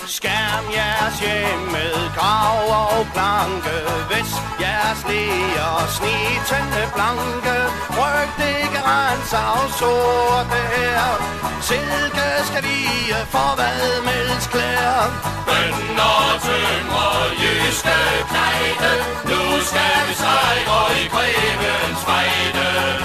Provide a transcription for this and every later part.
Skærm jeres hjem med grav og planke, væs jeres læger, snitende blanke. Rygt ikke rense af sorte her, silke skal vige for vadmelsklæder. Bønder, tømrer, jyske knejde, nu skal vi sejre i grevens fejde.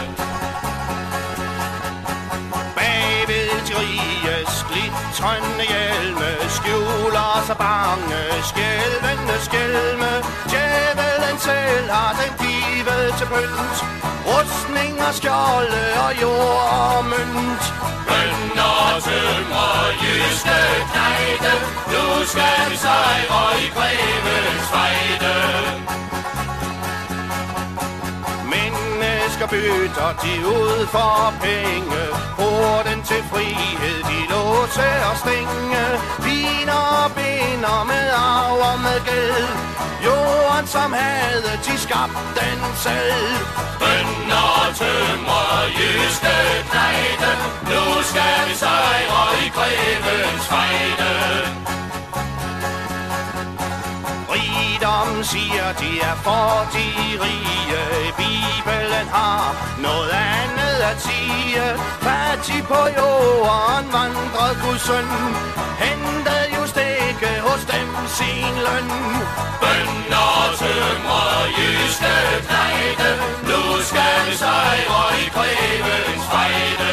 Bagved de riges glitrende hjelme skjuler sig bange, skælvende skælme. Djævelen selv har den givet til pynt, rustninger, skjolde og jord og mønt. Bønder, tømrer, jyske knejde, nu skal vi sejre i grevens fejde. Mennesker bytter de ud for penge, porten til frihed de låse og stænge. Viner og binder med arv og med gæld, jorden som havde de skabt den selv. Bønder, tømrer, jyske knejde, nu skal vi sejre i grevens fejde. Rigdom siger de er for de rige, Bibelen har noget andet at sige. Fattig på jorden vandrede Guds søn, hentede just ikke hos dem sin løn. Bønder, tømrer, jyske knejde, nu skal vi sejre i grevens fejde.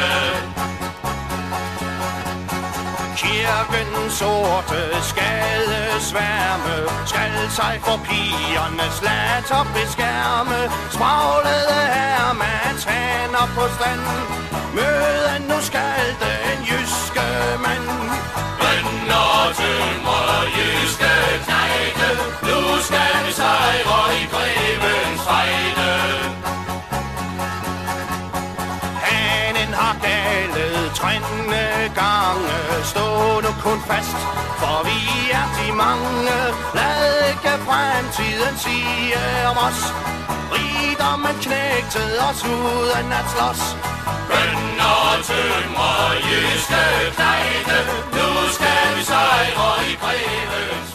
Kirkens sorte skadesværme skal sig for pigernes latter beskærme. Spraglede hermands hænder på stand, møden nu skal den jyske mand. Bønder, tømrer, jyske knejde, nu skal vi sejre i grevens fejde. Hanen har galet trænende gange, stå nu kun fast, for vi er de mange. Lad ikke fremtiden sige om os, rigdommen knægtede os uden at slås. Bønder, tømrer, jyske knejde, nu skal vi sejre i grevens